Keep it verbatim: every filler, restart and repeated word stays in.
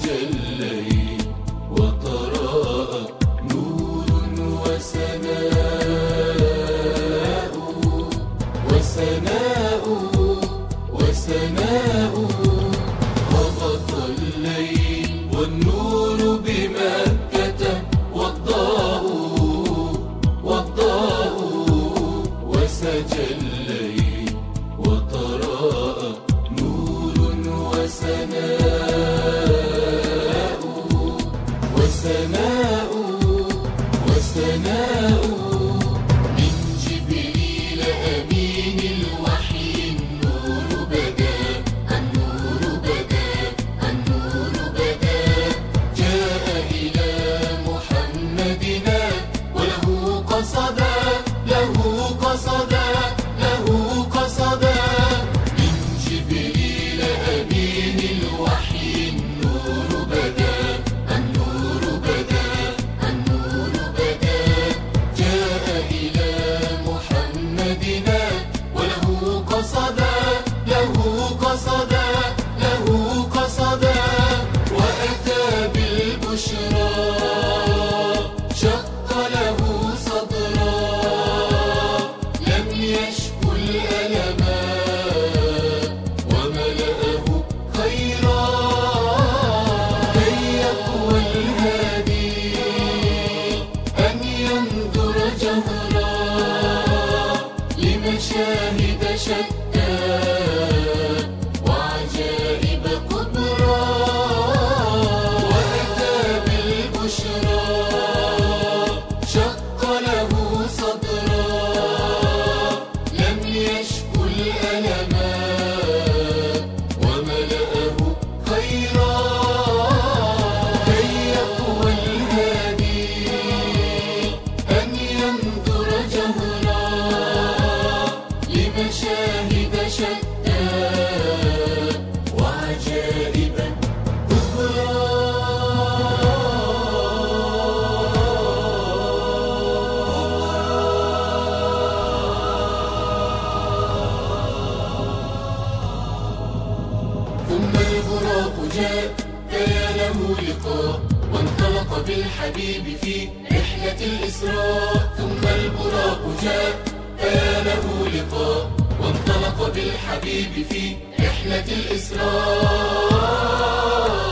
وتجلي وطراء نور وسناء وسناء وسناء هبط الليل والنور بمكة والضاء والضاء وسجلي وطراء نور وسناء وسناء وسناء من جبريل أمين الوحي النور بدا النور بدا النور بدا جاء إلى محمدنا وله قصدا له قصدا له قصدا من جبريل أمين الوحي النور بدا النور بدا النور بدا جاء إلى محمدنا وله قصدا له قصدا له قصدا وأتى بالبشرى شق له صدرا لم يشكو الألما وملأه خيرا كي يقوى الهادي أن ينظر جهرا لمشاهد شتى وعجائب كبرى وأتى بالبشرى شق له صدرا لم يشكو الألما وملأه خيرا كي يقوى الهادي أن ينظر جهرا لمشاهد شتى وعجائب ثم البراق جاء فيا له لقاء وانطلق بالحبيب في رحلة الإسراء ثم البراق جاء فيا له لقاء وانطلق بالحبيب في رحلة الإسراء